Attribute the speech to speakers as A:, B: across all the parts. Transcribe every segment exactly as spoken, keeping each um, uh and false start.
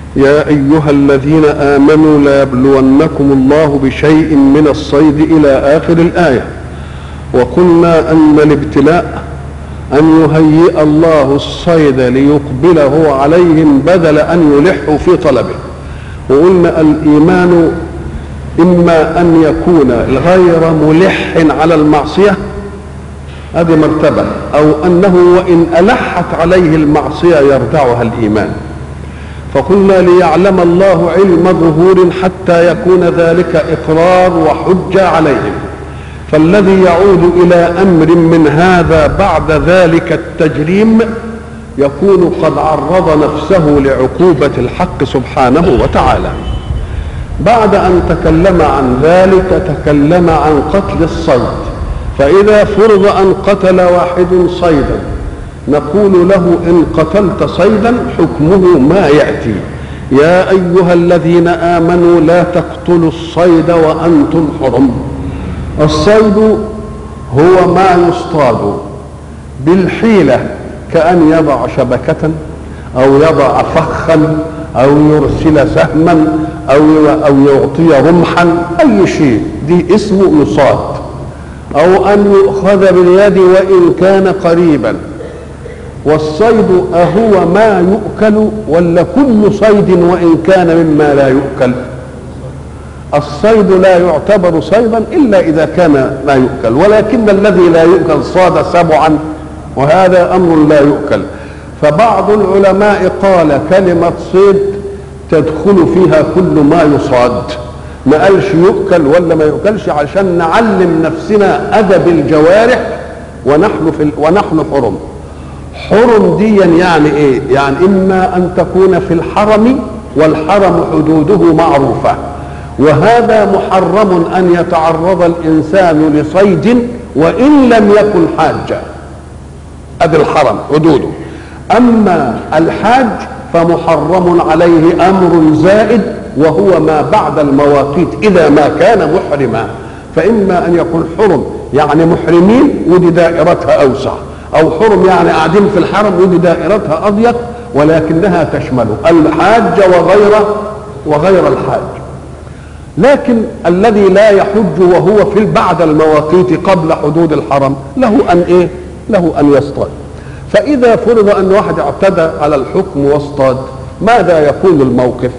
A: يا أيها الذين آمنوا ليبلونكم الله بشيء من الصيد إلى آخر الآية. وقلنا أن الابتلاء أن يهيئ الله الصيد ليقبله عليهم بدل أن يلحوا في طلبه. وقلنا الإيمان إما أن يكون غير ملح على المعصية، هذه مرتبة، أو أنه وإن ألحت عليه المعصية يردعها الإيمان. فقلنا ليعلم الله علم ظهور حتى يكون ذلك إقرار وحجة عليهم، فالذي يعود إلى أمر من هذا بعد ذلك التجريم يكون قد عرض نفسه لعقوبة الحق سبحانه وتعالى. بعد أن تكلم عن ذلك تكلم عن قتل الصيد. فإذا فرض أن قتل واحد صيدا نقول له إن قتلت صيدا حكمه ما يأتي: يا أيها الذين آمنوا لا تقتلوا الصيد وأنتم حرم. الصيد هو ما يصطاد بالحيلة، كأن يضع شبكة أو يضع فخا أو يرسل سهما أو أو يعطي رمحا، أي شيء دي اسمه يصاد. أو أن يؤخذ باليد وإن كان قريبا. والصيد أهو ما يؤكل ولا كل صيد وإن كان مما لا يؤكل؟ الصيد لا يعتبر صيدا إلا إذا كان ما يؤكل، ولكن الذي لا يؤكل صاد سبعا وهذا أمر لا يؤكل. فبعض العلماء قال كلمة صيد تدخل فيها كل ما يصاد، ما قالش يؤكل ولا ما يؤكلش، عشان نعلم نفسنا أدب الجوارح ونحن في ال... ونحن حرم. حرم دي يعني ايه؟ يعني اما ان تكون في الحرم، والحرم حدوده معروفة، وهذا محرم ان يتعرض الانسان لصيد وان لم يكن حاجا. ادي الحرم حدوده. اما الحاج فمحرم عليه امر زائد وهو ما بعد المواقيت اذا ما كان محرما. فاما ان يكون حرم يعني محرمين ودي دائرتها اوسع، او حرم يعني قاعدين في الحرم ودي دائرتها اضيق ولكنها تشمل الحاج وغير وغير الحاج. لكن الذي لا يحج وهو في بعد المواقيت قبل حدود الحرم له ان ايه؟ له ان يصطاد. فاذا فرض ان واحد اعتدى على الحكم واصطاد ماذا يكون الموقف؟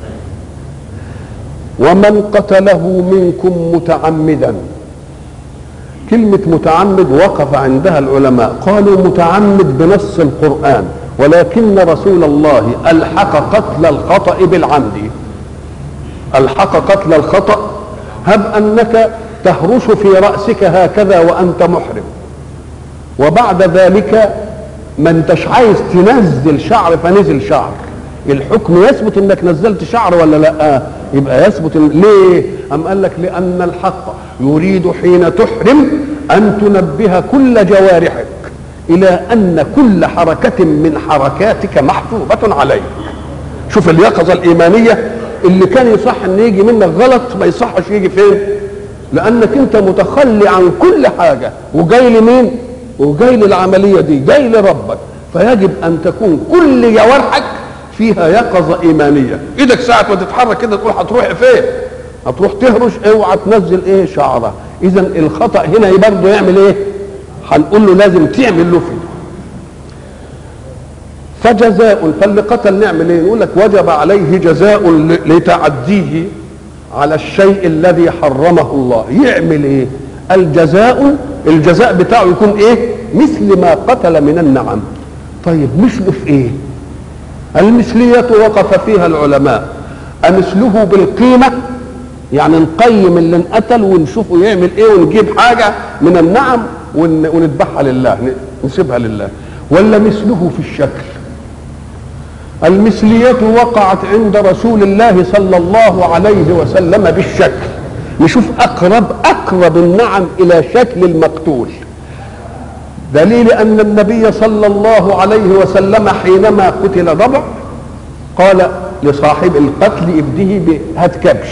A: ومن قتله منكم متعمدا. كلمة متعمد وقف عندها العلماء، قالوا متعمد بنص القرآن، ولكن رسول الله ألحق قتل الخطأ بالعمد. ألحق قتل الخطأ. هب أنك تهرش في رأسك هكذا وأنت محرم، وبعد ذلك ما انتش عايز تنزل شعر فنزل شعر، الحكم يثبت انك نزلت شعر ولا لا؟ يبقى يثبت. ليه؟ أم قال لك لأن الحق يريد حين تحرم أن تنبه كل جوارحك إلى أن كل حركة من حركاتك محسوبة عليك. شوف اليقظة الإيمانية اللي كان يصح أن يجي منك غلط ما يصحش يجي فين؟ لأنك أنت متخلي عن كل حاجة وجاي لمين؟ وجاي للعملية دي، جاي لربك. فيجب أن تكون كل جوارحك فيها يقظة إيمانية. إيدك ساعة ما تتحرك كده تقول هتروح فين؟ هتروح تهرش، اوعى تنزل ايه؟ شعره. إذا الخطأ هنا برضه يعمل ايه؟ هنقول له لازم تعمل له فيه. فجزاء، فاللي قتل نعمل ايه؟ نقول لك وجب عليه جزاء لتعديه على الشيء الذي حرمه الله. يعمل ايه؟ الجزاء، الجزاء بتاعه يكون ايه؟ مثل ما قتل من النعم. طيب مثله في ايه؟ المثلية وقف فيها العلماء. أمثله بالقيمة، يعني نقيم اللي انقتل ونشوفه يعمل ايه ونجيب حاجة من النعم ونذبحها لله نسيبها لله، ولا مثله في الشكل؟ المثلية وقعت عند رسول الله صلى الله عليه وسلم بالشكل. نشوف أقرب أقرب النعم إلى شكل المقتول. دليل أن النبي صلى الله عليه وسلم حينما قتل ضبع قال لصاحب القتل ابده هات كبش.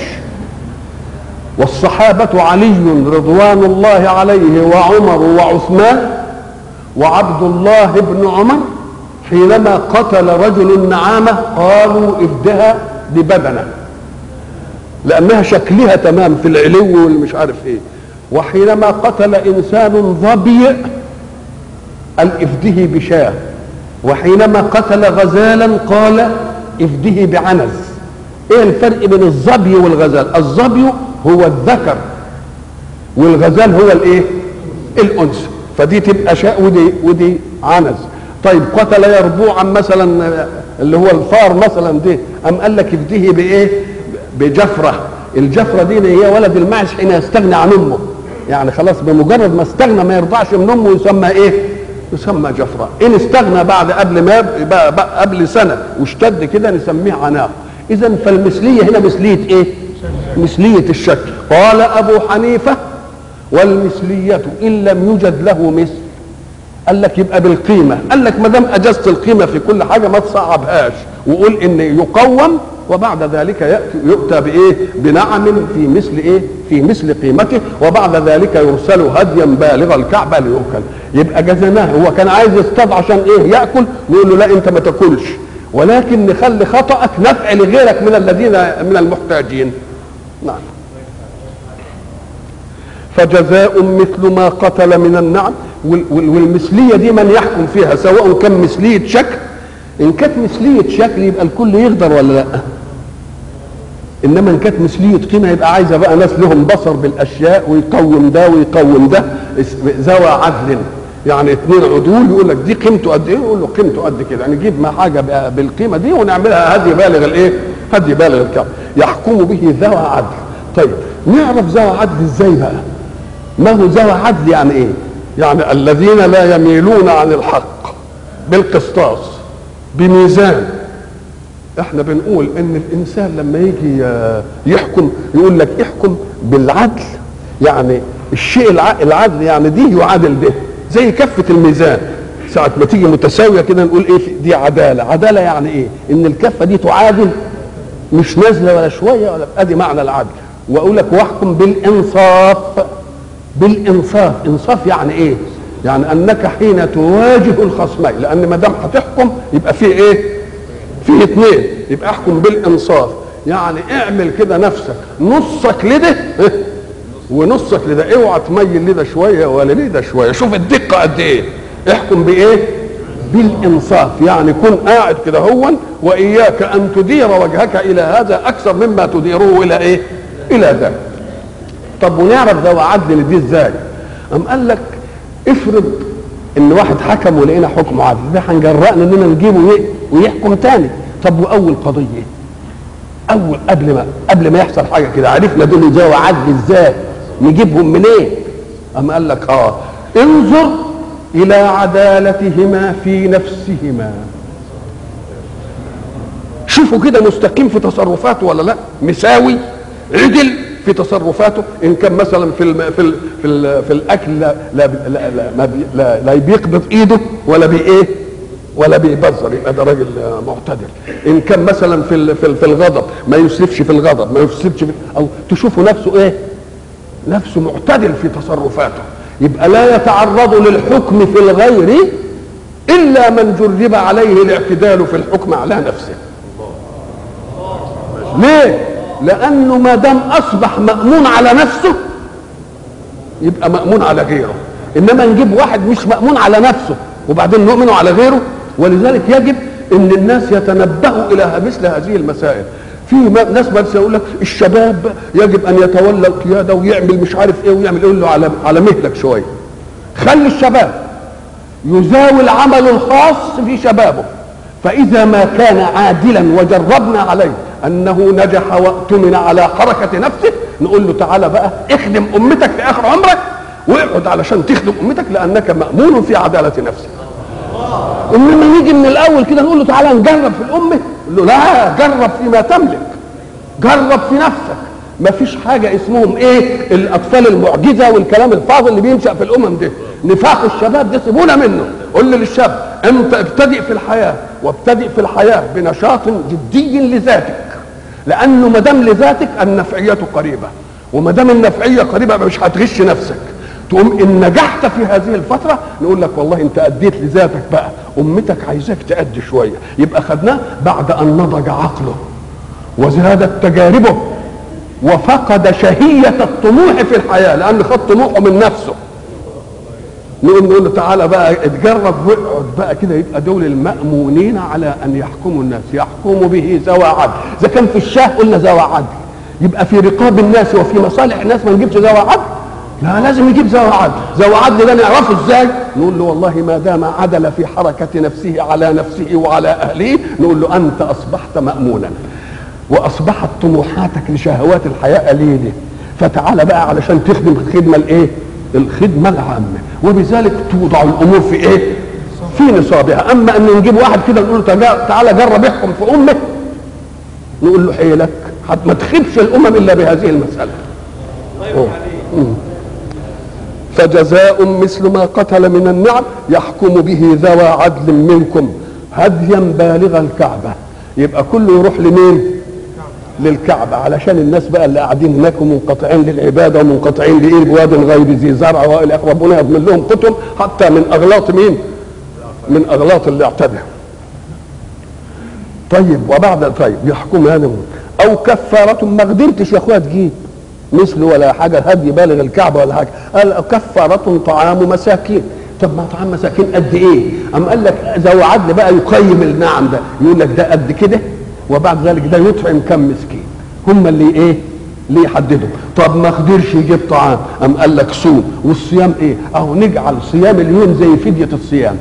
A: والصحابة علي رضوان الله عليه وعمر وعثمان وعبد الله بن عمر حينما قتل رجل النعامة قالوا افدها ببدنه لأنها شكلها تمام في العلو والمش عارف ايه. وحينما قتل إنسان ظبي قال افده بشاه. وحينما قتل غزالا قال افده بعنز. ايه الفرق بين الظبي والغزال؟ الظبي هو الذكر والغزال هو الايه؟ الانثى. فدي تبقى شاء ودي ودي عنز. طيب قتل يربوعا مثلا اللي هو الفار مثلا دي ام قال لك افده بايه؟ بجفره. الجفره دي هي ولد المعز حين يستغني عن امه، يعني خلاص بمجرد ما استغنى ما يرضعش من امه يسمى ايه؟ يسمى جفره. ان استغنى بعد قبل ما قبل سنه واشتد كده نسميه عناق. اذا فالمثليه هنا مثليه ايه؟ مثليه الشكل. قال ابو حنيفه والمثليه ان لم يوجد له مثل. قال لك يبقى بالقيمه. قال لك ما دام اجزت القيمه في كل حاجه ما تصعبهاش وقول ان يقوم وبعد ذلك يأتي يؤتى بايه؟ بنعم في مثل ايه؟ في مثل قيمته وبعد ذلك يرسل هديا بالغ الكعبه ليؤكل. يبقى جزناه. هو كان عايز يصطاد عشان ايه؟ ياكل. نقول له لا انت ما تاكلش ولكن نخلي خطأك نفع لغيرك من الذين من المحتاجين. نعم. فجزاء مثل ما قتل من النعم. والمثليه دي من يحكم فيها سواء كان مثليه شكل. ان كانت مثليه شكل يبقى الكل يقدر ولا لا؟ انما ان كانت مثليه قيمه يبقى عايزه بقى ناس لهم بصر بالاشياء ويقوم ده ويقوم ده ذوى عدل. يعني اثنين عدول يقول لك دي قيمته قد ايه؟ يقول له قيمته قد كده. يعني نجيب ما حاجه بالقيمه دي ونعملها هدي بالغ الايه؟ هدي بالغ الكعب يحكم به ذوى عدل. طيب نعرف ذوى عدل ازاي بقى؟ ما هو ذوى عدل يعني ايه؟ يعني الذين لا يميلون عن الحق بالقسطاس بميزان. احنا بنقول ان الانسان لما يجي يحكم يقول لك احكم بالعدل. يعني الشيء العدل يعني دي يعادل ده زي كفة الميزان. ساعة ما تيجي متساوية كده نقول ايه دي عدالة. عدالة يعني ايه؟ ان الكفة دي تعادل مش نازلة ولا شوية ولا. ادي معنى العدل. واقول لك واحكم بالانصاف. بالانصاف. انصاف يعني ايه؟ يعني انك حين تواجه الخصمين لان ما دام هتحكم يبقى فيه ايه؟ فيه اثنين. يبقى احكم بالانصاف. يعني اعمل كده نفسك نصك لده ونصك لده. اوعى تميل لده شويه ولا لده شويه. شوف الدقه قد ايه. احكم بايه؟ بالانصاف. يعني كن قاعد كده هون واياك ان تدير وجهك الى هذا اكثر مما تديره الى ايه؟ الى ذاك. طب ونعرف ذوى عدل دي ازاي؟ قام قال لك افرض ان واحد حكم ولقينا حكم عدل ده هنجرأنا اننا نجيبه ويحكم تاني. طب واول قضيه اول قبل ما قبل ما يحصل حاجه كده عرفنا دول ذوى عدل ازاي؟ نجيبهم منين؟ إيه؟ قام قال لك اه انظر الى عدالتهما في نفسهما. شوفوا كده مستقيم في تصرفاته ولا لا؟ مساوي عدل في تصرفاته. ان كان مثلا في الم... في ال... في, ال... في الاكل لا لا لا, لا, ما بي... لا, لا بيقبض ايده ولا بايه ولا بيبذر يبقى ده راجل معتدل. ان كان مثلا في ال... في, في الغضب ما يسرفش في الغضب ما يسرفش في... او تشوفوا نفسه ايه؟ نفسه معتدل في تصرفاته. يبقى لا يتعرض للحكم في الغير الا من جرب عليه الاعتدال في الحكم على نفسه. ليه؟ لانه ما دام اصبح مامون على نفسه يبقى مامون على غيره. انما نجيب واحد مش مامون على نفسه وبعدين نؤمنه على غيره. ولذلك يجب ان الناس يتنبهوا الى مثل هذه المسائل. في ناس بس يقول لك الشباب يجب ان يتولى القياده ويعمل مش عارف ايه ويعمل يقول له على على مهلك شويه. خلي الشباب يزاوي العمل الخاص في شبابه. فاذا ما كان عادلا وجربنا عليه انه نجح واؤتمن على حركه نفسه نقول له تعالى بقى اخدم امتك في اخر عمرك واقعد علشان تخدم امتك لانك مامون في عداله نفسك. انما نيجي من الاول كده نقول له تعالى نجرب في الامه. نقول له لا جرب فيما تملك. جرب في نفسك. ما فيش حاجه اسمهم ايه الاطفال المعجزه والكلام الفاضل اللي بينشا في الامم ده. نفاق الشباب ده سيبونا منه. قل للشاب انت ابتدئ في الحياه وابتدئ في الحياه بنشاط جدي لذاتك. لانه ما دام لذاتك النفعيه قريبه وما دام النفعيه قريبه مش هتغش نفسك. تقوم ان نجحت في هذه الفتره نقول لك والله انت اديت لذاتك بقى، امتك عايزاك تأدي شويه. يبقى خدناه بعد ان نضج عقله وزادت تجاربه وفقد شهيه الطموح في الحياه، لان خد طموحه من نفسه. نقول نقول له تعالى بقى اتجرب واقعد بقى كده. يبقى دول المأمونين على ان يحكموا الناس، يحكموا به ذوى عدل. اذا كان في الشاه قلنا ذوى عدل، يبقى في رقاب الناس وفي مصالح الناس ما نجيبش ذوى عدل؟ لا، لازم يجيب ذوى عدل. ذوى عدل ده نعرفه ازاي؟ نقول له والله ما دام عدل في حركه نفسه على نفسه وعلى اهله، نقول له انت اصبحت مأمونا واصبحت طموحاتك لشهوات الحياه قليله، فتعالى بقى علشان تخدم الخدمه الايه؟ الخدمه العامه. وبذلك توضع الامور في ايه؟ في نصابها. اما ان نجيب واحد كده نقول له تعالى جرب احكم في امك، نقول له حيلك ما تخدش الامم الا بهذه المساله. فجزاء مثل ما قتل من النعم يحكم به ذوى عدل منكم هديا بالغ الكعبه. يبقى كله يروح لمين؟ للكعبه، علشان الناس بقى اللي قاعدين هناك ومنقطعين للعباده ومنقطعين لايه؟ بواد غير ذي زرع والى اخره، ربنا يضمن لهم قتل حتى من اغلاط مين؟ من اغلاط اللي اعتدى. طيب وبعد طيب يحكم هذا او كفاره. ما قدرتش يا اخويا تجيب مثل ولا حاجه هدي بالغ الكعبه ولا حاجه، قال كفاره طعام مساكين. طب ما طعام مساكين قد ايه؟ أم قال لك ذو عدل بقى يقيم النعم ده، يقول لك ده قد كده، وبعد ذلك ده يطعم كم مسكين. هم اللي ايه؟ اللي يحددوا. طب ما قدرش يجيب طعام، أم قال لك صوم. والصيام ايه؟ اهو نجعل صيام اليوم زي فديه الصيام،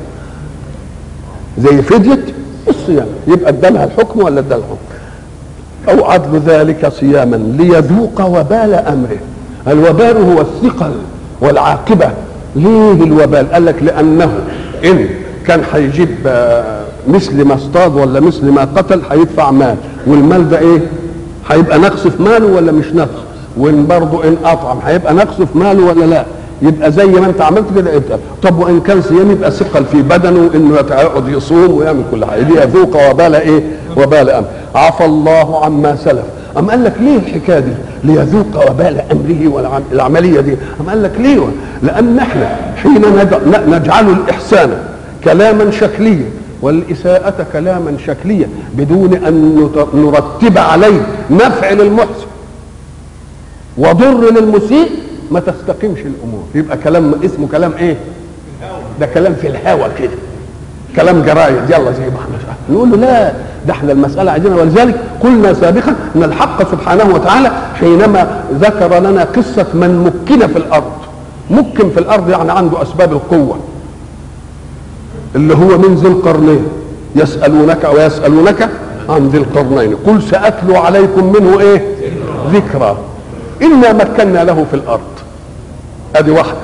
A: زي فديه الصيام. يبقى ادالها الحكم ولا ادالها الحكم؟ او عدل ذلك صياما ليذوق وبال امره. الوبال هو الثقل والعاقبه. ليه الوبال؟ قال لك لانه ان كان هيجيب مثل ما اصطاد ولا مثل ما قتل هيدفع مال، والمال ده ايه؟ هيبقى نقص في ماله ولا مش نقص؟ وان برضه ان اطعم هيبقى نقص في ماله ولا لا؟ يبقى زي ما انت عملت كده انت. طب وان كان صيام يبقى ثقل في بدنه انه يقعد يصوم ويعمل كل حاجه. ليذوق وبال ايه؟ وبال امر. عفى الله عما سلف. أم قال لك ليه الحكايه دي؟ ليذوق وبال امره والعمليه دي. أم قال لك ليه؟ لان احنا حين نجعل الاحسان كلاما شكليا والاساءه كلاما شكليا بدون ان نرتب عليه نفع للمحسن وضر للمسيء ما تستقيمش الامور. يبقى كلام اسمه كلام ايه؟ ده كلام في الهوى كده، كلام جرايد يلا زي ما احنا. نقول له لا، ده احنا المساله عندنا. ولذلك قلنا سابقا ان الحق سبحانه وتعالى حينما ذكر لنا قصه من مكن في الارض. مكن في الارض يعني عنده اسباب القوه، اللي هو من ذي القرنين. يسالونك ويسالونك عن ذي القرنين قل ساتلو عليكم منه ايه؟ ذكرى. انا مكنا له في الارض، ادي واحده،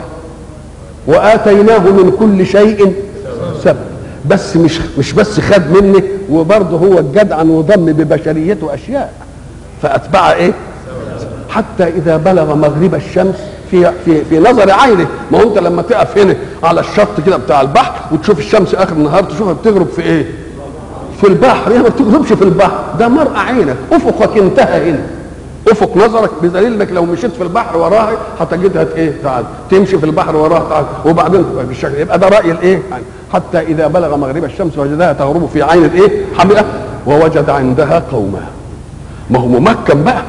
A: واتيناه من كل شيء سبب. بس مش مش بس خد مني، وبرضه هو الجدع وضم ببشريته اشياء فاتبع ايه؟ حتى اذا بلغ مغرب الشمس في في في نظر عينه. ما هو انت لما تقف هنا على الشط كده بتاع البحر وتشوف الشمس اخر النهار تشوفها بتغرب في ايه؟ في البحر. هي ما بتغربش في البحر، ده مرء عينك، افقك انتهى هنا، افق نظرك، بدليل انك لو مشيت في البحر وراها هتجدها ايه؟ تعال تمشي في البحر وراها تعال، وبعدين بالشكل. يبقى ده راي الايه؟ يعني حتى اذا بلغ مغرب الشمس وجدها تغرب في عين الايه؟ حمئه ووجد عندها قوما. ما هو ممكن بقى.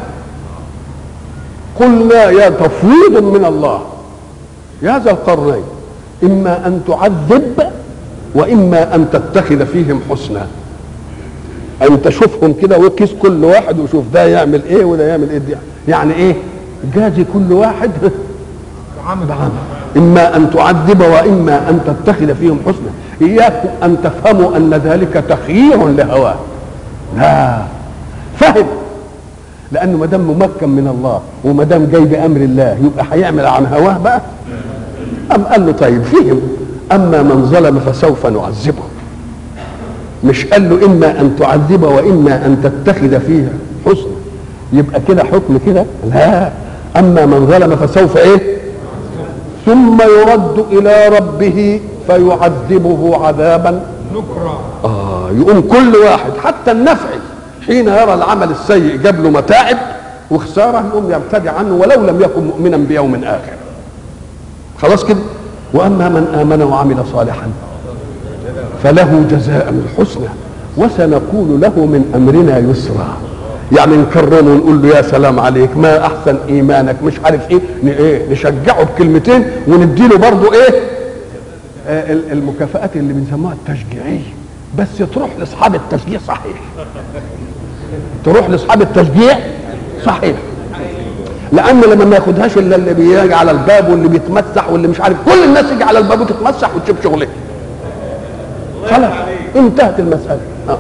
A: قلنا يا تفويض من الله يا ذا القرنين اما ان تعذب واما ان تتخذ فيهم حسنا. ان تشوفهم كده وقيس كل واحد وشوف ده يعمل ايه وده يعمل ايه. دي يعني ايه؟ جازي كل واحد بعمل. اما ان تعذب واما ان تتخذ فيهم حسنا. اياكم ان تفهموا ان ذلك تخيير لهواه. لا، فهم، لانه ما دام ممكن من الله وما دام جاي بامر الله يبقى هيعمل عن هواه بقى. ام قال له طيب فهم. اما من ظلم فسوف نعذبه. مش قال له اما ان تعذب واما ان تتخذ فيها حسنا. يبقى كده حكم كده؟ لا. اما من ظلم فسوف ايه؟ ثم يرد الى ربه فيعذبه عذابا نكرا. اه يقوم كل واحد حتى النفعي حين يرى العمل السيء جاب له متاعب وخساره يقوم يبتدي عنه ولو لم يكن مؤمنا بيوم اخر. خلاص كده. واما من امن وعمل صالحا فله جزاء الحسنى وسنقول له من امرنا يسرا. يعني نكرمه ونقول له يا سلام عليك، ما احسن ايمانك، مش عارف ايه، ايه نشجعه بكلمتين ونديله برضه ايه آه المكافآت اللي بنسموها التشجيعيه، بس تروح لاصحاب التشجيع صحيح، تروح لاصحاب التشجيع صحيح، لان لما ما ياخدهاش الا اللي بيجي على الباب واللي بيتمسح واللي مش عارف، كل الناس يجي على الباب وتتمسح وتشوف شغلها، خلاص انتهت المساله. آه.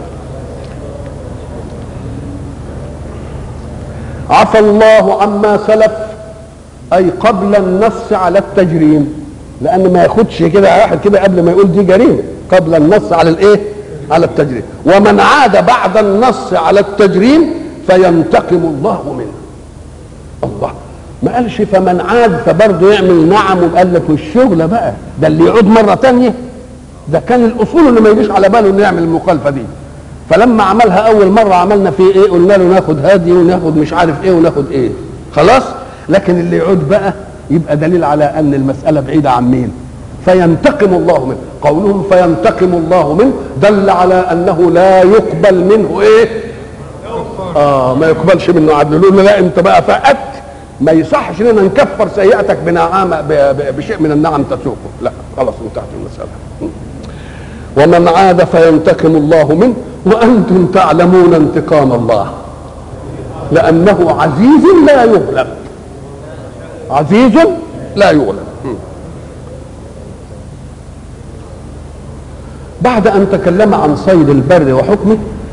A: عفى الله عما سلف، اي قبل النص على التجريم، لان ما ياخدش كده واحد كده قبل ما يقول دي جريمه، قبل النص على الايه؟ على التجريم. ومن عاد بعد النص على التجريم فينتقم الله منه. الله ما قالش فمن عاد فبرضه يعمل نعم، وقال لك والشغله بقى ده اللي يعود مره تانية، ده كان الاصول اللي ما يجيش على باله انه يعمل المخالفه دي، فلما عملها اول مره عملنا فيه ايه؟ قلنا له ناخد هادي وناخد مش عارف ايه وناخد ايه، خلاص. لكن اللي يعود بقى يبقى دليل على ان المساله بعيده عن مين؟ فينتقم الله منه. قولهم فينتقم الله منه دل على انه لا يقبل منه ايه؟ اه ما يقبلش منه عدل. يقول لا انت بقى فقدت، ما يصحش لنا نكفر سيئتك بنعامه بشيء من النعم تسوقه، لا خلاص انتهت المساله. ومن عاد فينتقم الله منه وانتم تعلمون انتقام الله لانه عزيز لا يغلب، عزيز لا يغلب. بعد ان تكلم عن صيد البر وحكمه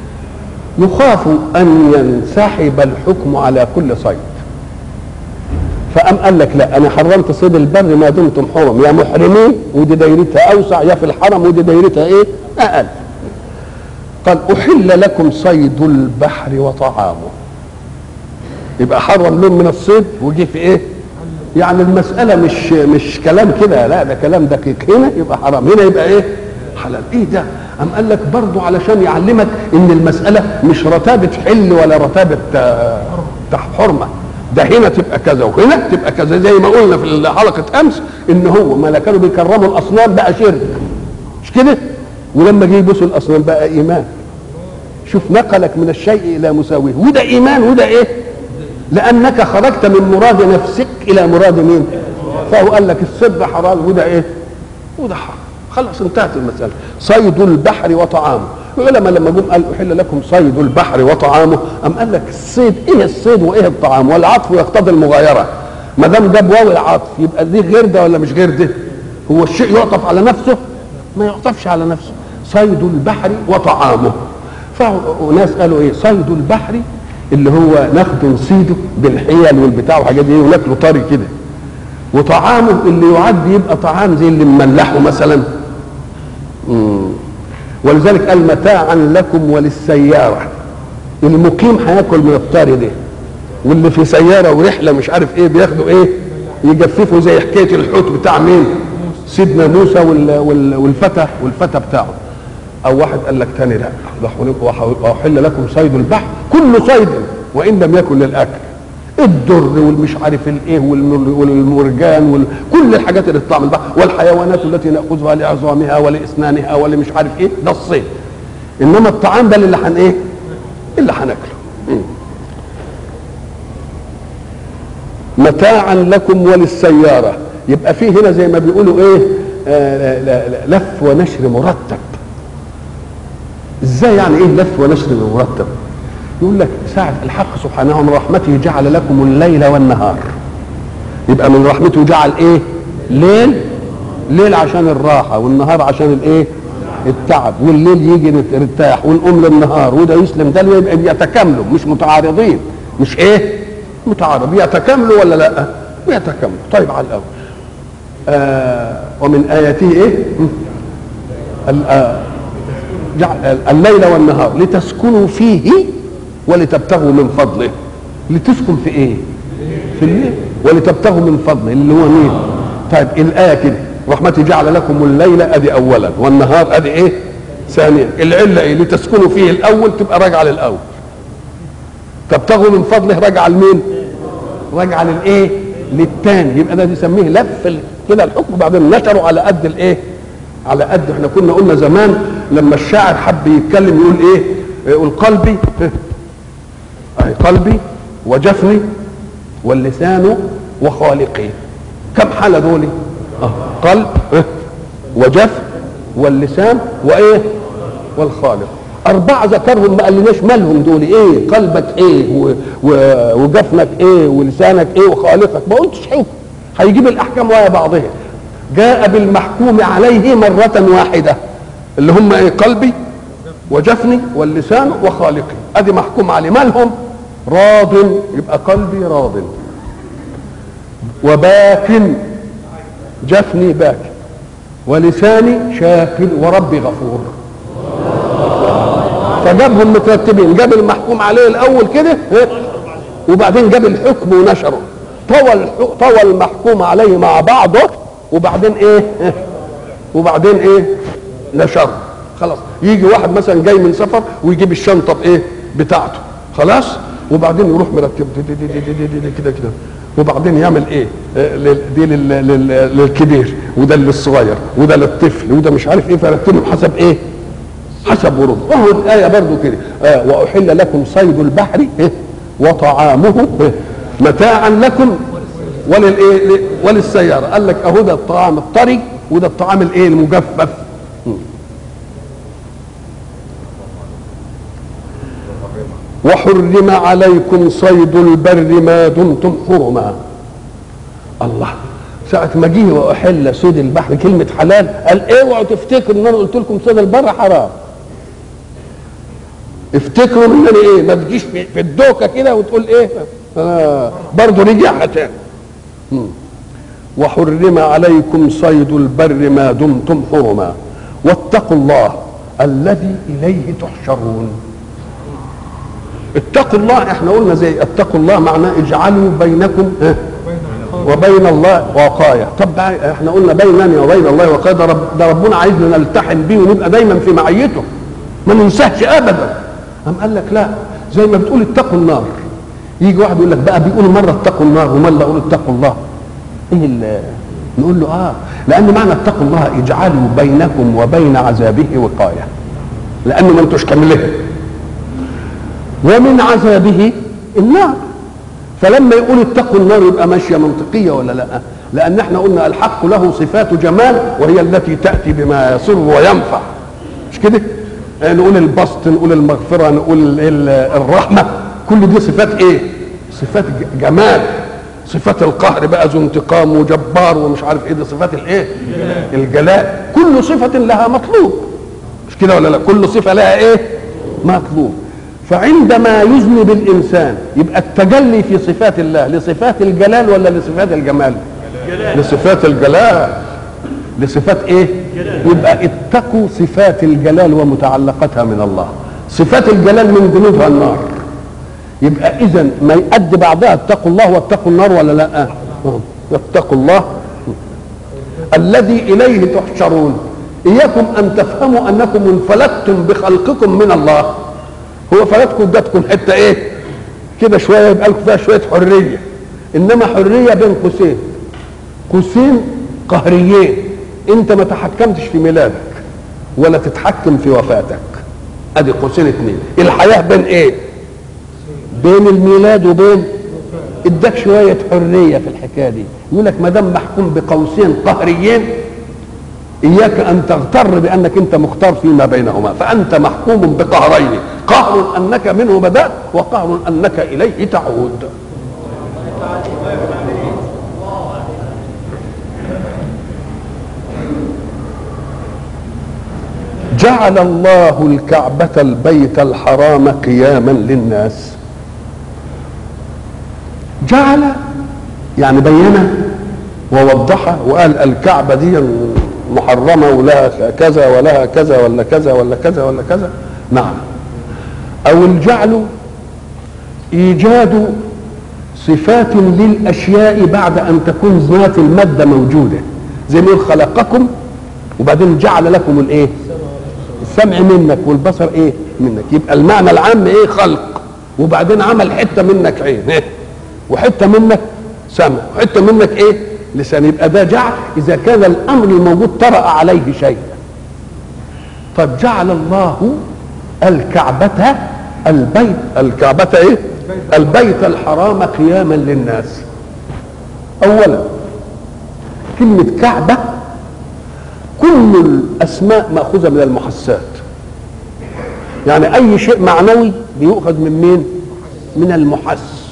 A: يخاف ان ينسحب الحكم على كل صيد، فقام قال لك لا انا حرمت صيد البر ما دمتم حرم، يا محرمين ودي دايرتها اوسع، يا في الحرم ودي دايرتها ايه؟ اقل. قال احل لكم صيد البحر وطعامه، يبقى حرم لهم من الصيد وجه في ايه؟ يعني المساله مش مش كلام كده، لا ده كلام دقيق، هنا يبقى حرام هنا يبقى ايه؟ حلال. ايه ده؟ قام قال لك برضه علشان يعلمك ان المساله مش رتابه حل ولا رتابه حرمه، ده هنا تبقى كذا وهنا تبقى كذا، زي ما قلنا في حلقه امس ان هو ما كانوا بيكرموا الاصنام بقى شرك، مش كده؟ ولما جه يبوسوا الاصنام بقى ايمان. شوف نقلك من الشيء الى مساويه، وده ايمان وده ايه؟ لانك خرجت من مراد نفسك الى مراد مين؟ فهو قال لك الصيد حرام وده ايه؟ وده حرام، خلاص انتهت المساله. صيد البحر وطعامه، العلماء لما جم قال احل لكم صيد البحر وطعامه، ام قال لك الصيد ايه الصيد وايه الطعام؟ والعطف يقتضي المغايره، ما دام جاب واو العطف يبقى دي غير ده ولا مش غير ده؟ هو الشيء يعطف على نفسه؟ ما يعطفش على نفسه. صيد البحر وطعامه، فناس قالوا ايه؟ صيد البحر اللي هو ناخده نصيده بالحيل والبتاع وحاجات دي وناكله طري كده، وطعامه اللي يعد يبقى طعام زي اللي مملحه مثلا. مم. ولذلك قال متاعا لكم وللسياره، المقيم هياكل من الطري ده، واللي في سياره ورحله مش عارف ايه بياخدوا ايه؟ يجففوا زي حكايه الحوت بتاع مين؟ سيدنا موسى والفتى والفتى بتاعه. او واحد قال لك تاني لا، واحل لكم صيد البحر كل صيد وان لم يكن للاكل، الدر والمش عارف الايه والمرجان وكل الحاجات اللي تطلع من البحر، والحيوانات التي ناخذها لعظامها ولاسنانها ولي مش عارف ايه، ده الصيد. انما الطعام ده اللي حن ايه؟ اللي هناكله. متاعا لكم وللسياره، يبقى فيه هنا زي ما بيقولوا ايه؟ آه لف ونشر مرتب. ازاي يعني ايه لف ونشر مرتب؟ يقول لك ساعة الحق سبحانه من رحمته جعل لكم الليل والنهار، يبقى من رحمته جعل ايه؟ ليل، ليل عشان الراحة والنهار عشان الايه؟ التعب، والليل يجي نرتاح ونقوم للنهار وده يسلم ده، يبقى بيتكاملوا مش متعارضين، مش ايه؟ متعارض، بيتكاملوا ولا لا؟ بيتكاملوا. طيب على الاول آه ومن آياته ايه؟ آه جعل الليل والنهار لتسكنوا فيه ولتبتغوا من فضله. لتسكن في ايه؟ في الليل، ولتبتغوا من فضله اللي هو مين؟ طيب الايه كده رحمتي جعل لكم الليل ادي اولا والنهار ادي ايه؟ ثانيا. العله ايه؟ لتسكنوا فيه الاول تبقى راجعه للاول، تبتغوا من فضله راجعه لمين؟ راجعه للايه؟ للثاني. يبقى ده بيسميه لف كده الحكم، وبعدين نشروا على قد الايه؟ على قد احنا كنا قلنا زمان لما الشاعر حب يتكلم يقول ايه؟ يقول قلبي اي قلبي وجفني واللسان وخالقي. كم حالة دول؟ اه قلب وجفن واللسان وايه؟ والخالق. أربعة ذكرهم، ما قالناش مالهم دول ايه؟ قلبك ايه وجفنك ايه ولسانك ايه وخالقك، ما قلتش حكم، هيجيب الأحكام ويا بعضها. جاء بالمحكوم عليه مرة واحدة اللي هم ايه؟ قلبي وجفني واللسان وخالقي، ادي محكوم عليه. مالهم؟ راض، يبقى قلبي راض، وباك جفني باك، ولساني شاكر، وربي غفور. فجابهم مترتبين، جاب المحكوم عليه الاول كده وبعدين جاب الحكم ونشره، طوى طوى المحكوم عليه مع بعضه وبعدين ايه؟ وبعدين ايه؟ نشره. خلاص. يجي واحد مثلا جاي من سفر ويجيب الشنطه بايه؟ بتاعته، خلاص، وبعدين يروح مرتب كده كده، وبعدين يعمل ايه؟ دي للكبير وده للصغير وده للطفل وده مش عارف ايه، فرتبهم حسب ايه؟ حسب ورود. وهو الآية برضو كده آه وأحل لكم صيد البحر إيه؟ وطعامه إيه؟ متاعا لكم وللإيه؟ وللسيارة. قال لك أهو ده الطعام الطري وده الطعام الإيه؟ المجفف. وحرم عليكم صيد البر ما دمتم حرما. الله، ساعة ما جه وأحل صيد البحر كلمة حلال، قال اوعوا تفتكروا ان انا قلت لكم صيد البر حرام. افتكروا ان انا ايه؟ ما تجيش في الدوكة كده وتقول ايه؟ آه برضه رجعها تاني. وحرم عليكم صيد البر ما دمتم حرما واتقوا الله الذي إليه تحشرون. اتقوا الله، احنا قلنا زي اتقوا الله معناه اجعلوا بينكم وبين الله وقاية. طب احنا قلنا بيننا وبين الله وقاية، ده, رب ده ربنا عايزنا نلتحم بيه ونبقى دايما في معيته ما ننساهش ابدا. قام قال لك لا، زي ما بتقول اتقوا النار، يجي واحد يقول لك بقى بيقول مره اتقوا النار ومره يقول اتقوا الله، ايه اللي نقول له اه لان معنى اتقوا الله اجعلوا بينكم وبين عذابه وقاية، لانه ما انتوش كاملين، ومن عذابه النار. فلما يقول اتقوا النار يبقى ماشيه منطقيه ولا لا؟ لان احنا قلنا الحق له صفات جمال وهي التي تاتي بما يسر وينفع، مش كده؟ نقول البسط، نقول المغفره، نقول الرحمه، كل دي صفات ايه؟ صفات جمال. صفات القهر بقى ذو انتقام وجبار ومش عارف ايه، دي صفات الايه؟ الجلال. كل صفه لها مطلوب، مش كده ولا لا؟ كل صفه لها ايه؟ مطلوب. فعندما يذنب الانسان يبقى التجلي في صفات الله لصفات الجلال ولا لصفات الجمال؟ جلال. لصفات الجلال، لصفات ايه؟ جلال. يبقى اتقوا صفات الجلال ومتعلقتها من الله. صفات الجلال من جنودها النار، يبقى اذا ما يؤدي بعدها اتقوا الله واتقوا النار ولا لا؟ اتقوا الله الذي اليه تحشرون. اياكم ان تفهموا انكم انفلتم بخلقكم من الله. هو فلتكم ادتكم حته ايه كده شويه يبقى لكم فيها شويه حريه، انما حريه بين قوسين، قوسين قهريين. انت ما تحكمتش في ميلادك ولا تتحكم في وفاتك، ادي قوسين اثنين. الحياه بين ايه؟ بين الميلاد وبين، اداك شويه حريه في الحكايه دي. يقول لك ما دام محكوم بقوسين قهريين اياك ان تغتر بانك انت مختار فيما بينهما، فانت محكوم بقهرين، قهر انك منه بدات وقهر انك اليه تعود. جعل الله الكعبة البيت الحرام قياما للناس. جعل يعني بينه ووضحه وقال الكعبة دي محرمة ولها كذا ولها كذا ولا كذا ولا كذا ولا كذا. نعم. او الجعل ايجاد صفات للاشياء بعد ان تكون ذات المادة موجودة، زي ما يقول خلقكم وبعدين جعل لكم الايه؟ السمع منك والبصر ايه؟ منك. يبقى المعنى العام ايه؟ خلق، وبعدين عمل حتة منك عين ايه؟ وحتة منك سمع، وحتة منك ايه؟ لسان. يبقى ده جعل اذا كان الامر الموجود طرأ عليه شيء. طب جعل الله الكعبة البيت الكعبة ايه البيت الحرام قياما للناس. اولا كلمة كعبة كل الاسماء مأخوذة من المحسات، يعني اي شيء معنوي بيؤخذ من مين؟ من المحس.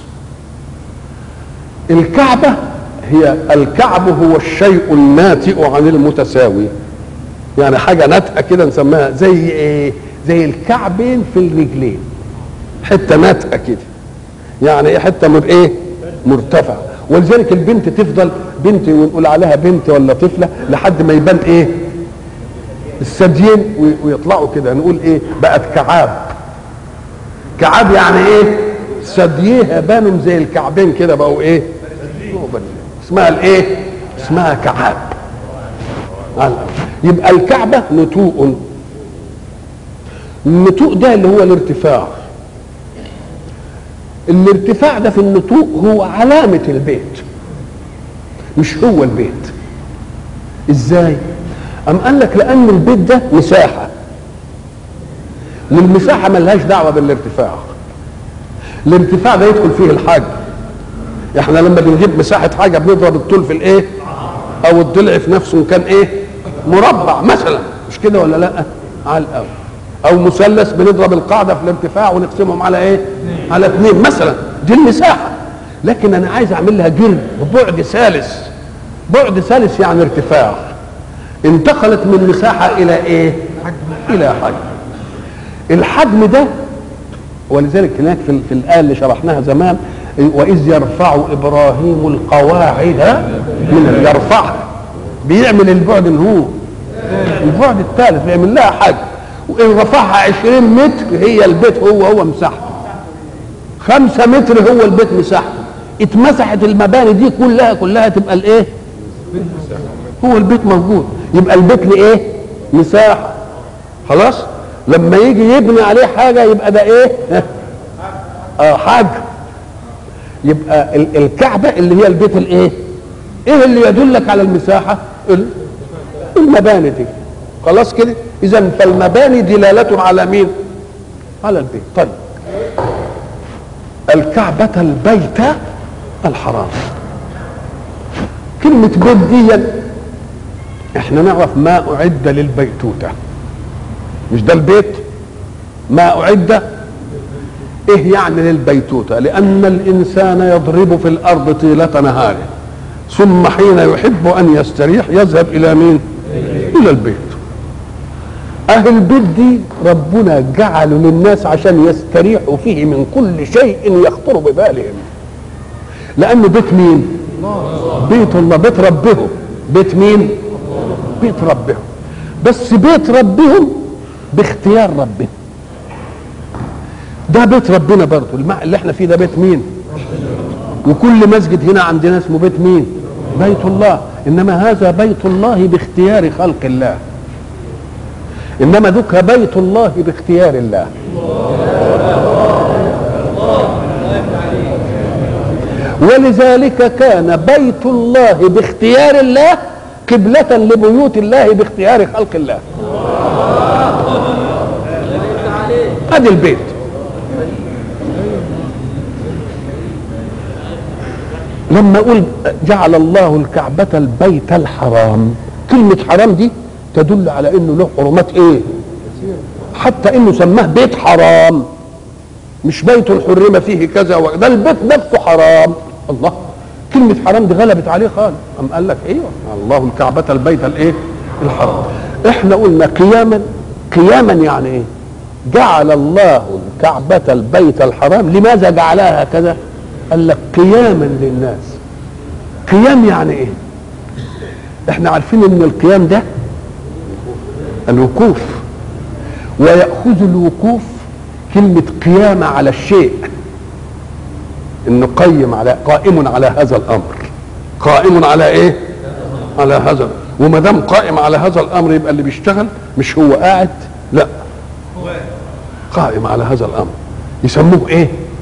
A: الكعبة هي الكعب هو الشيء الناتئ عن المتساوي، يعني حاجة ناتئة كده نسميها زي ايه؟ زي الكعبين في الرجلين، حتة ناتئة كده، يعني ايه؟ حتة مر ايه؟ مرتفعة. ولذلك البنت تفضل بنت ونقول عليها بنت ولا طفلة لحد ما يبان ايه؟ الثديين ويطلعوا كده، نقول ايه؟ بقت كعاب. كعاب يعني ايه؟ ثدييها بانوا زي الكعبين كده، بقوا ايه؟ اسمها الايه؟ اسمها كعاب. يبقى الكعبة نتوء. النتوء ده اللي هو الارتفاع. الارتفاع ده في النتوء هو علامة البيت، مش هو البيت. ازاي؟ أم قال لك لأن البيت ده مساحة، والمساحة ملهاش دعوة بالارتفاع. الارتفاع ده يدخل فيه الحجم. احنا لما بنجيب مساحة حاجة بنضرب الطول في الايه؟ او الضلع في نفسه كان ايه؟ مربع مثلا، مش كده ولا لا؟ على الاول. او مثلث بنضرب القاعدة في الارتفاع ونقسمهم على ايه؟ على اثنين مثلا، دي المساحة. لكن انا عايز اعمل لها جرد ببعد ثالث. بعد ثالث يعني ارتفاع. انتقلت من مساحة الى ايه؟ حجم. الى حجم. الحجم ده ولذلك هناك في, في الآية اللي شرحناها زمان، وإذ يرفع إبراهيم القواعد من يرفعها، بيعمل البعد اللي هو البعد الثالث، بيعمل لها حجم. وإن رفعها عشرين متر هي البيت هو هو مساحته، خمسة متر هو البيت مساحته. اتمسحت المباني دي كلها كلها تبقى الايه؟ هو البيت موجود. يبقى البيت لايه؟ مساحة. خلاص؟ لما يجي يبني عليه حاجة يبقى ده ايه؟ اه حجم. يبقى الكعبة اللي هي البيت الايه؟ ايه اللي يدلك على المساحة؟ المباني دي. خلاص كده؟ اذا فالمباني دلالة على مين؟ على البيت. طيب الكعبة البيت الحرام. كلمة بيت دي احنا نعرف ما اعد للبيتوتة، مش ده البيت؟ ما اعد ايه يعني للبيتوتة؟ لان الانسان يضرب في الارض طيلة نهاره، ثم حين يحب ان يستريح يذهب الى مين؟ الى البيت. اهل البيت دي ربنا جعله للناس عشان يستريحوا فيه من كل شيء يخطر ببالهم. لانه بيت مين؟ بيت الله، بيت ربهم. بيت مين؟ بيت ربهم. بس بيت ربهم باختيار ربنا. ده بيت ربنا برضه، اللي احنا فيه ده بيت مين؟ وكل مسجد هنا عندنا اسمه بيت مين؟ بيت الله. انما هذا بيت الله باختيار خلق الله، انما ذاك بيت الله باختيار الله. ولذلك كان بيت الله باختيار الله قبلة لبيوت الله باختيار خلق الله. ادي البيت. لما اقول جعل الله الكعبة البيت الحرام، كلمة حرام دي تدل على انه له حرمات ايه؟ حتى انه سماه بيت حرام، مش بيت حرم فيه كذا و... ده البيت نفسه حرام. الله، كلمة حرام دي غلبت عليه خالص. أم قال لك ايوه الله الكعبة البيت الايه؟ الحرام. احنا قلنا قياما. قياما يعني ايه؟ جعل الله الكعبة البيت الحرام. لماذا جعلها هكذا؟ قال لك قياما للناس. قيام يعني ايه؟ احنا عارفين ان القيام ده الوقوف، ويأخذ الوقوف كلمة قيامة على الشيء، انه قيم على قائم على هذا الامر. قائم على ايه؟ على هذا. وما دام قائم على هذا الامر يبقى اللي بيشتغل مش هو قاعد، لا، قائم على هذا الامر. يسموه ايه؟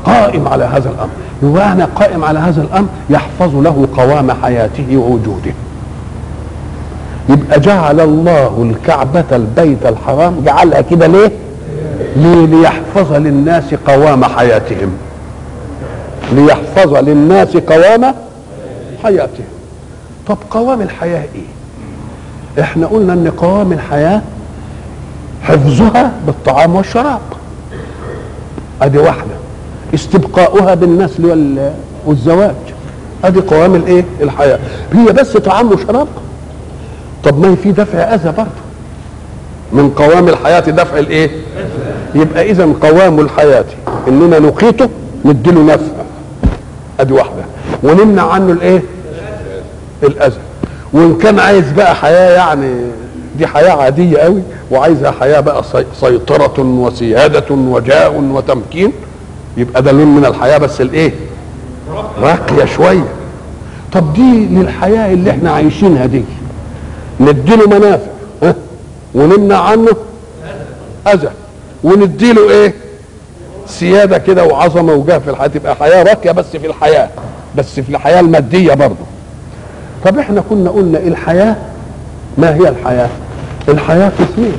A: قائم على هذا الامر. وأنا قائم على هذا الامر يحفظ له قوام حياته ووجوده. يبقى جعل الله الكعبة البيت الحرام، جعلها كده ليه؟ ليه؟ ليحفظ للناس قوام حياتهم، ليحفظ للناس قوام حياتهم. طب قوام الحياة ايه؟ احنا قلنا ان قوام الحياة حفظها بالطعام والشراب، ادي واحدة. استبقاؤها بالنسل والزواج، ادي قوام الايه؟ الحياة. هي بس طعام وشراب؟ طب ما في دفع اذى برضه من قوام الحياة، دفع الايه؟ يبقى اذا قوام الحياة اننا نقيته نديله نفع، ادي واحدة، ونمنع عنه الايه؟ الاذى. وان كان عايز بقى حياة يعني دي حياة عادية قوي، وعايزها حياة بقى سيطرة وسيادة وجاه وتمكين، يبقى ده لون من الحياة بس الايه؟ راقية شوية. طب دي للحياة اللي احنا عايشينها دي نديله منافع، ها؟ ونمنع عنه اذى، ونديله ايه؟ سيادة كده وعظمة وجاه في الحياة، تبقى حياة راقية بس في الحياة، بس في الحياة المادية برضه. طب احنا كنا قلنا الحياة، ما هي الحياة؟ الحياة قسمين.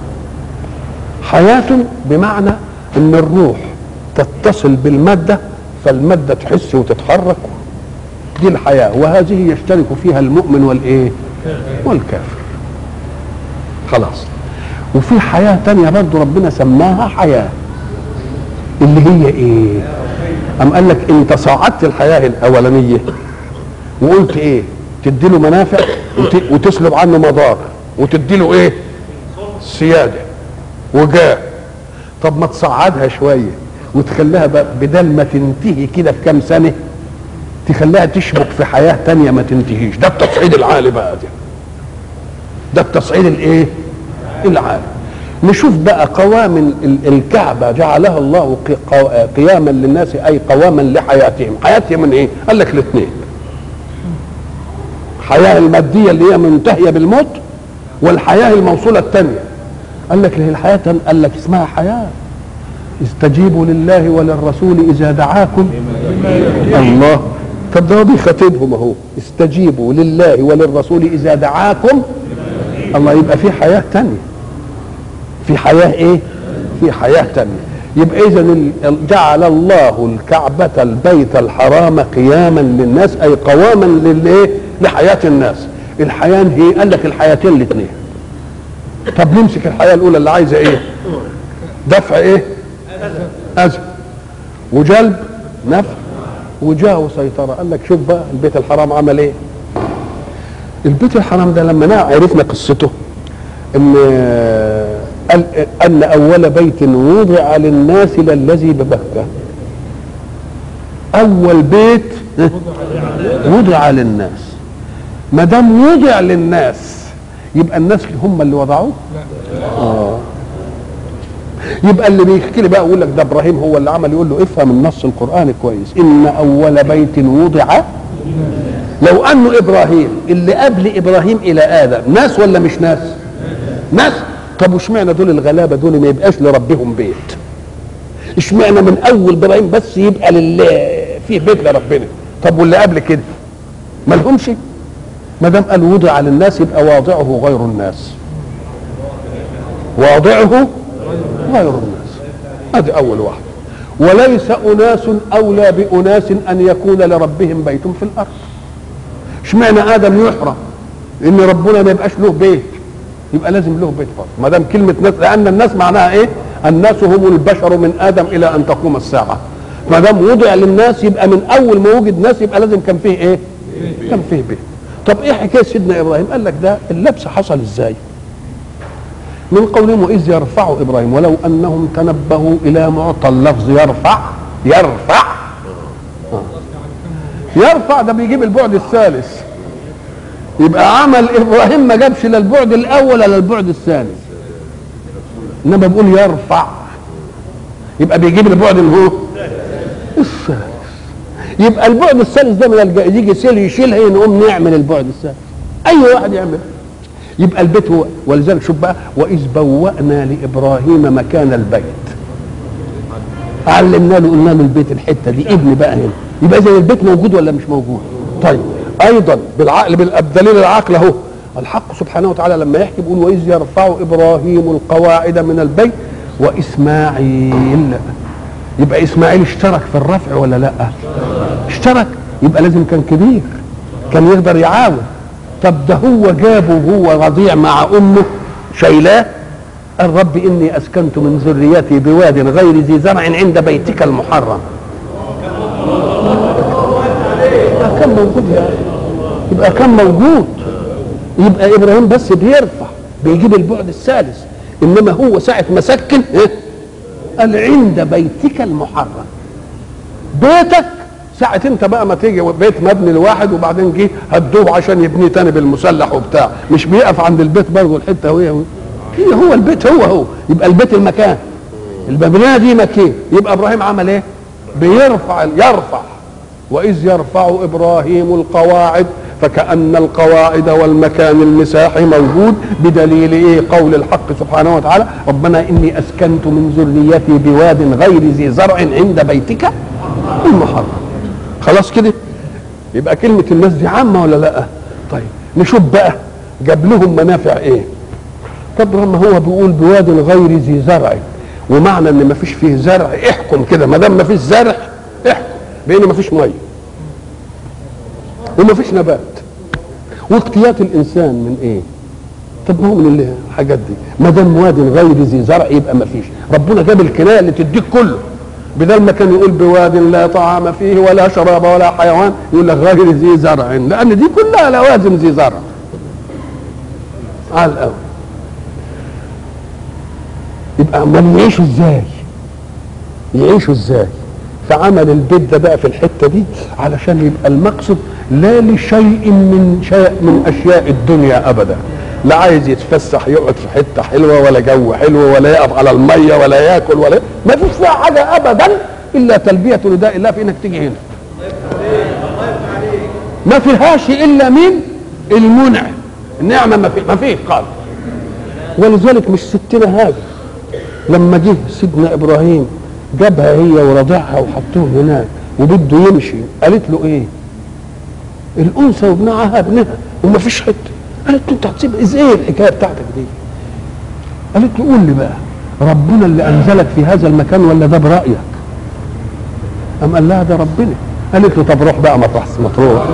A: حياة بمعنى ان الروح تتصل بالمادة فالمادة تحس وتتحرك، دي الحياة، وهذه يشترك فيها المؤمن والايه؟ والكافر. خلاص. وفي حياة تانية برضه ربنا سماها حياة، اللي هي ايه؟ أم قال لك انت صعدت الحياة الاولانية وقلت ايه؟ تديله منافع وتسلب عنه مضار، وتديله ايه؟ سيادة وجاه. طب ما تصعدها شوية وتخليها بدل ما تنتهي كده في كام سنة تخليها تشبك في حياة تانية ما تنتهيش. ده التصعيد العالي بقى، ده ده التصعيد الايه؟ العالي. نشوف بقى قوام الكعبة جعلها الله قياما للناس، اي قواما لحياتهم. حياتهم من ايه؟ قال لك الاثنين، الحياة المادية اللي هي منتهية بالموت، والحياة الموصولة الثانية. قال لك الحياة، قال لك اسمها حياة. استجيبوا لله وللرسول إذا دعاكم. الله، طب ده بيخاطبهم اهو، استجيبوا لله وللرسول إذا دعاكم. الله، يبقى في حياة تانية، في حياة ايه؟ في حياة تانية. يبقى إذا جعل الله الكعبة البيت الحرام قياما للناس، أي قواما للايه؟ لحياة الناس. الحياة هي، قال لك الحياتين الاثنين. طب نمسك الحياة الأولى اللي عايزة ايه؟ دفع ايه؟ أذى، وجلب نفع، وجاه وسيطرة. قال لك شوف بقى البيت الحرام عمل ايه؟ البيت الحرام ده لما عرفنا قصته ان ان اول بيت وضع للناس للذي ببكة. اول بيت وضع للناس، ما دام وضع للناس يبقى الناس هم اللي وضعوه؟ اه. يبقى اللي بيحكي لي بقى يقول لك ده ابراهيم هو اللي عمل، يقول له افهم النص القرآني كويس، ان اول بيت وضع. لو انه ابراهيم اللي قبل ابراهيم الى ادم ناس ولا مش ناس؟ ناس. طب واشمعنى دول الغلابه دول ما يبقاش لربهم بيت؟ اشمعنى من اول ابراهيم بس يبقى لله فيه بيت لربنا؟ طب واللي قبل كده ما لهمش؟ ما دام قال وضع للناس يبقى واضعه غير الناس، واضعه غير الناس. هذه اول واحده. وليس اناس اولى باناس ان يكون لربهم بيت في الارض. اشمعنى ادم يحرم ان ربنا ما يبقاش له بيت؟ يبقى لازم له بيت برضه. ما دام كلمه ناس، لان الناس معناها ايه؟ الناس هم البشر من ادم الى ان تقوم الساعه. ما دام وضع للناس يبقى من اول ما وجد ناس يبقى لازم كان فيه ايه؟ كان فيه بيت. طب ايه حكايه سيدنا ابراهيم؟ قال لك ده اللبس حصل ازاي؟ من قولهم واذ يرفع ابراهيم، ولو انهم تنبهوا الى معطى اللفظ يرفع. يرفع آه. يرفع ده بيجيب البعد الثالث. يبقى عمل ابراهيم ما جابش لا البعد الاول ولا البعد الثاني، انما بيقول يرفع يبقى بيجيب البعد اللي هو الثالث. يبقى البعد الثالث ده من يجي يشيل يشيلها نقوم نعمل البعد الثالث، اي واحد يعمل. يبقى البيت هو. ولذلك شوف بقى، واذ بوأنا لابراهيم مكان البيت. علمنا له قلنا له البيت الحته دي ابني بقى هنا، يبقى اذا البيت موجود ولا مش موجود؟ طيب ايضا بالعقل بالدليل العقل اهو، الحق سبحانه وتعالى لما يحكي بيقول واذ يرفع ابراهيم القواعد من البيت واسماعيل، يبقى اسماعيل اشترك في الرفع ولا لا؟ اشترك، يبقى لازم كان كبير كان يقدر يعاون. طب ده هو جابه وهو رضيع مع امه شايلاه، قال رب اني اسكنت من ذريتي بواد غير ذي زرع عند بيتك المحرم. يبقى كان موجود يعني، يبقى كان موجود، يبقى ابراهيم بس بيرفع بيجيب البعد الثالث، انما هو ساعه ما سكن قال عند بيتك المحرم. بيتك ساعة انت بقى ما تيجي بيت مبني لواحد وبعدين جه هدوه عشان يبنيه تاني بالمسلح وبتاع، مش بيقف عند البيت برضه الحته هي هي هو البيت هو هو، يبقى البيت المكان، المبنيه دي مكان. يبقى ابراهيم عمل ايه؟ بيرفع يرفع واذ يرفع ابراهيم القواعد، فكأن القواعد والمكان المساحي موجود بدليل ايه؟ قول الحق سبحانه وتعالى ربنا اني اسكنت من ذريتي بواد غير ذي زرع عند بيتك المحرم. خلاص كده، يبقى كلمة الناس دي عامة ولا لا؟ طيب نشوف بقى جاب لهم منافع ايه. طب لما هو بيقول بواد غير ذي زرع، ومعنى ان ما فيش فيه زرع احكم كده، ما دام ما فيش زرع احكم بان ما فيش ميه وما فيش نبات، واقتيات الانسان من ايه؟ طب ما هو من الحاجات دي، ما دام واد غير ذي زرع يبقى ما فيش. ربنا جاب الكنايه اللي تديك كله، بدل ما كان يقول بواد لا طعام فيه ولا شراب ولا حيوان يقول لك غير ذي زرع، لان دي كلها لوازم ذي زرع على الاول. يبقى امال يعيشوا ازاي؟ يعيشوا ازاي؟ فعمل البيت ده بقى في الحته دي علشان يبقى المقصد لا لشيء من شيء من اشياء الدنيا ابدا، لا عايز يتفسح يقعد في حته حلوه ولا جو حلو ولا يقف على الميه ولا ياكل ولا ما فيش فيها حاجه ابدا الا تلبيه نداء الله في انك تيجي هنا. ما فيهاش الا مين؟ المنعم، النعمه ما في ما فيه قال. ولذلك مش ستنا هاجر لما جه سيدنا ابراهيم جابها هي ورضعها وحطوهم هناك وبده يمشي، قالت له ايه؟ الانثى وابنها ابنها وما فيش حته. قالت له انت هتسيب ازاي الحكايه بتاعتك دي؟ قالت له قول لي بقى ربنا اللي انزلك في هذا المكان ولا ده برايك؟ قام قال لها ده ربنا. قالت له طب روح بقى مطرح ما تروح.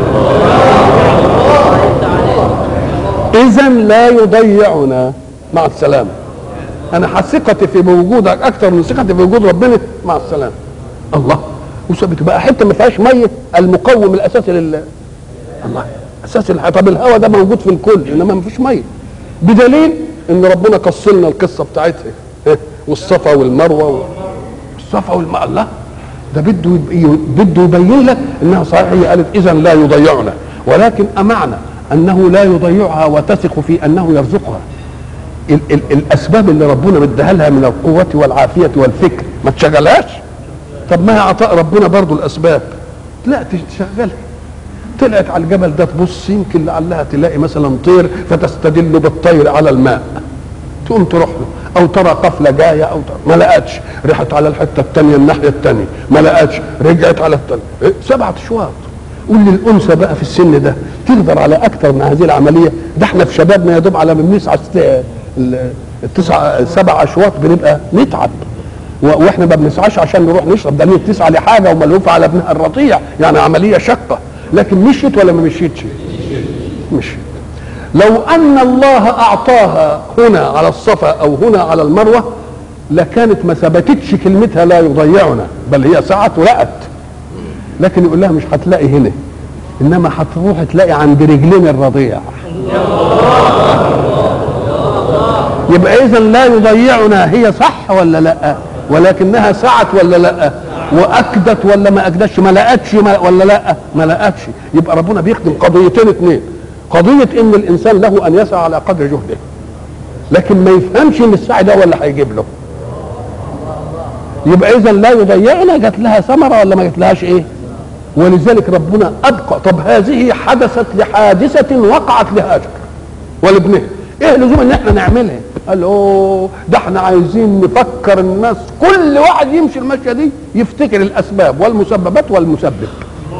A: اذا لا يضيعنا، مع السلامه. انا ثقتي في وجودك اكثر من ثقتي في وجود ربنا، مع السلامه. الله، وثبت بقى حته ما فيهاش ميه، المقوم الاساسي لل الله اساس الحياه. طب الهواء ده موجود في الكل انما ما فيش ميه، بدليل ان ربنا قص لنا القصه بتاعتها والصفا والمروه والصفا والماء. الله، ده بده بده يبين لك انها صحيح. هي قالت اذا لا يضيعنا، ولكن امعنى انه لا يضيعها وتثق في انه يرزقها. ال ال الاسباب اللي ربنا مديها لها من القوه والعافيه والفكر ما تشغلهاش. طب ما هي عطاء ربنا برضو الاسباب، لا تشغلها. طلعت على الجبل ده تبص يمكن لعلها تلاقي مثلا طير فتستدل بالطير على الماء، تقوم تروح له، او ترى قفله جايه او ترى. ما لقتش، رحت على الحته الثانيه الناحيه الثانيه ما لقتش، رجعت على الثانيه. سبعه اشواط. قول لي الانثى بقى في السن ده تقدر على اكثر من هذه العمليه؟ ده احنا في شبابنا يا دوب على ما بنسعى التسعه سبع اشواط بنبقى نتعب، واحنا ما بنسعاش عشان نروح نشرب، ده ليه تسعى لحاجه وملهوفه على ابنها الرضيع، يعني عمليه شقه. لكن مشيت ولا ما مشيتش؟ مشيت. لو ان الله اعطاها هنا على الصفا او هنا على المروه لكانت ما ثبتتش كلمتها لا يضيعنا، بل هي سعت ولقت. لكن يقول لها مش هتلاقي هنا، انما هتروح تلاقي عند رجلين الرضيع. يبقى اذا لا يضيعنا هي صح ولا لا؟ ولكنها سعت ولا لا؟ واكدت ولا ما اكدتش؟ ما لقتش ولا لا؟ ما لقتش. يبقى ربنا بيخدم قضيتين اثنين، قضيه ان الانسان له ان يسعى على قدر جهده، لكن ما يفهمش ان السعي ده ولا هيجيب له. يبقى اذا لا يضيعنا جات لها ثمره ولا ما جات لهاش ايه؟ ولذلك ربنا ابقى. طب هذه حدثت لحادثه وقعت لهاجر ولابنها، ايه لزوم ان احنا نعملها؟ قال اوه ده احنا عايزين نفكر الناس كل واحد يمشي المشيه دي يفتكر الاسباب والمسببات والمسبب.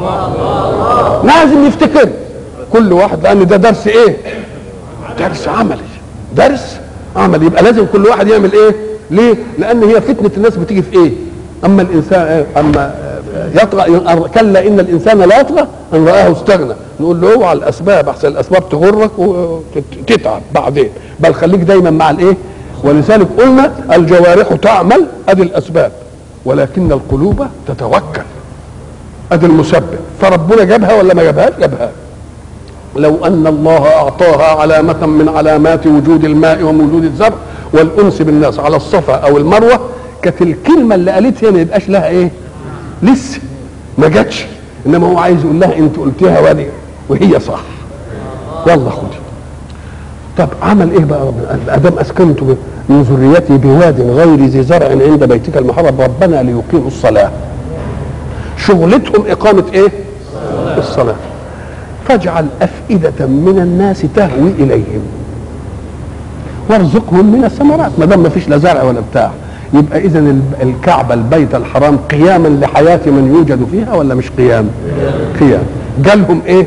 A: لازم يفتكر كل واحد، لان ده درس ايه؟ درس عملي، درس عملي. يبقى لازم كل واحد يعمل ايه؟ ليه؟ لان هي فتنه الناس بتيجي في ايه؟ اما الانسان إيه؟ اما يطغى، كلا ان الانسان لا يطغى ان رآه استغنى، نقول له اوعى الاسباب احسن الاسباب تغرك وتتعب بعدين، بل خليك دايما مع الايه؟ ولذلك قلنا الجوارح تعمل ادي الاسباب، ولكن القلوب تتوكل ادي المسبب. فربنا جابها ولا ما جابهاش؟ جابها. لو ان الله اعطاها علامه من علامات وجود الماء ووجود الزرع والانس بالناس على الصفا او المروه، كانت الكلمه اللي قالتها ما يبقاش لها ايه؟ لسه ما جاتش، انما هو عايز يقول لها انت قلتيها وادي وهي صح، يلا خدي. طب عمل ايه بقى ربنا؟ ادام اسكنت من ذريتي بواد غير ذي زرع عند بيتك المحرم ربنا ليقيموا الصلاه. شغلتهم اقامه ايه؟ الصلاه. فاجعل افئده من الناس تهوي اليهم وارزقهم من الثمرات. ما دام ما فيش لا زرع ولا بتاع، يبقى اذا الكعبه البيت الحرام قياما لحياه من يوجد فيها ولا مش قيام؟ قيام. جالهم ايه؟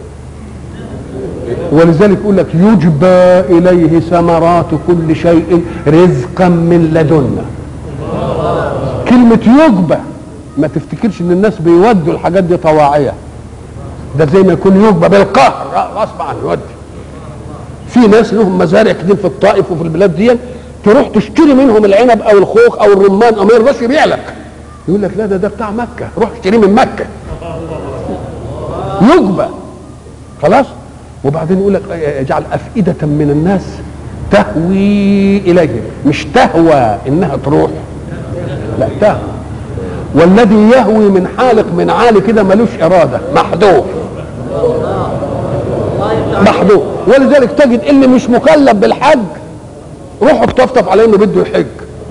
A: ولذلك يقول لك يجبى اليه ثمرات كل شيء رزقا من لدنا. كلمه يجبى ما تفتكرش ان الناس بيودوا الحاجات دي طواعيه، ده زي ما يكون يجبى بالقهر غصب عنه يودي. في ناس لهم مزارع كتير في الطائف وفي البلاد دي، تروح تشتري منهم العنب او الخوخ او الرمان او ما يرضاش يبيع لك، يقول لك لا ده ده بتاع مكه، روح اشتريه من مكه. يجبى خلاص. وبعدين يقول لك اجعل افئده من الناس تهوي اليهم، مش تهوى انها تروح، لا تهوى. والذي يهوي من حالق من عالي كده ملوش اراده، محذوف محذوف. ولذلك تجد اللي مش مكلف بالحج روحوا تطفطف عليه انه بده يحج،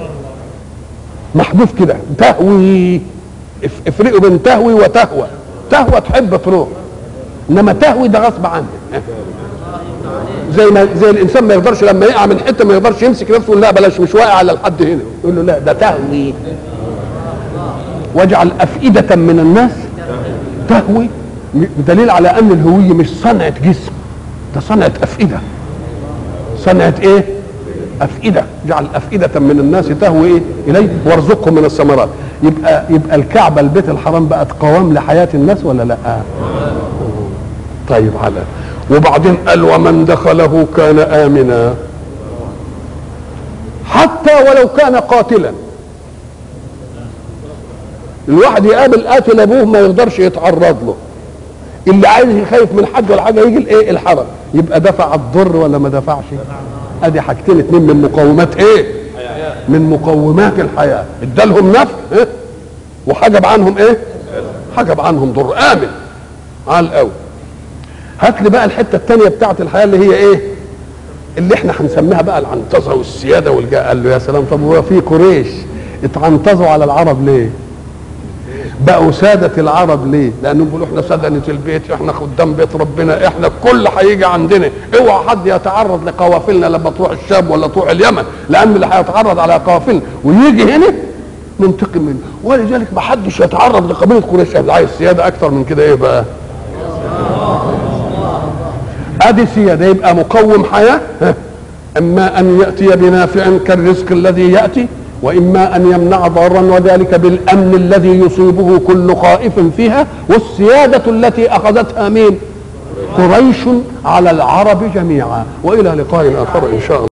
A: محذوف كده. تهوي، افرقوا بين تهوي وتهوى. تهوى تحب تروح، انما تهوي ده غصب عنك. زي ما زي الانسان ما يقدرش لما يقع من حته ما يقدرش يمسك نفسه، لا بلاش مش واقع على الحد هنا، يقول له لا ده تهوي. واجعل افئده من الناس تهوي، دليل على ان الهويه مش صنعه جسم، ده صنعه افئده. صنعه ايه؟ افئده. جعل افئده من الناس تهوي ايه؟ اليه وارزقهم من الثمرات. يبقى يبقى الكعبه البيت الحرام بقت قوام لحياه الناس ولا لا؟ طيب على وبعدين قال ومن دخله كان امنا حتى ولو كان قاتلا. الواحد يقابل قاتل ابوه ما يقدرش يتعرض له، اللي عايز يخايف من حد ولا حاجه يجي الايه؟ الحرم. يبقى دفع الضر ولا ما دفعش؟ ادي حاجتين اتنين من مقومات ايه؟ من مقومات الحياه. ادالهم نفع إيه؟ وحجب عنهم ايه؟ حجب عنهم ضر. امن على الاول. هات لي بقى الحته الثانيه بتاعت الحياه اللي هي ايه؟ اللي احنا هنسميها بقى العنطزه والسياده والجاه. قال له يا سلام، طب هو في قريش اتعنطزوا على العرب ليه؟ بقوا سادة العرب ليه؟ لأنهم بيقولوا احنا سدنة البيت، احنا خدام بيت ربنا، احنا الكل هيجي عندنا، اوعى حد يتعرض لقوافلنا لما تروح الشام ولا تروح اليمن، لأن اللي هيتعرض على قوافلنا ويجي هنا ننتقم منه. ولذلك ما حدش يتعرض لقبيلة قريش. عايز سيادة أكثر من كده ايه بقى؟ ادي سيادة. يبقى مقوم حياة، اما ان يأتي بنافع كالرزق الذي يأتي، واما ان يمنع ضارا، وذلك بالامن الذي يصيبه كل خائف فيها، والسيادة التي اخذتها مين؟ قريش على العرب جميعا. والى لقاء اخر ان شاء الله.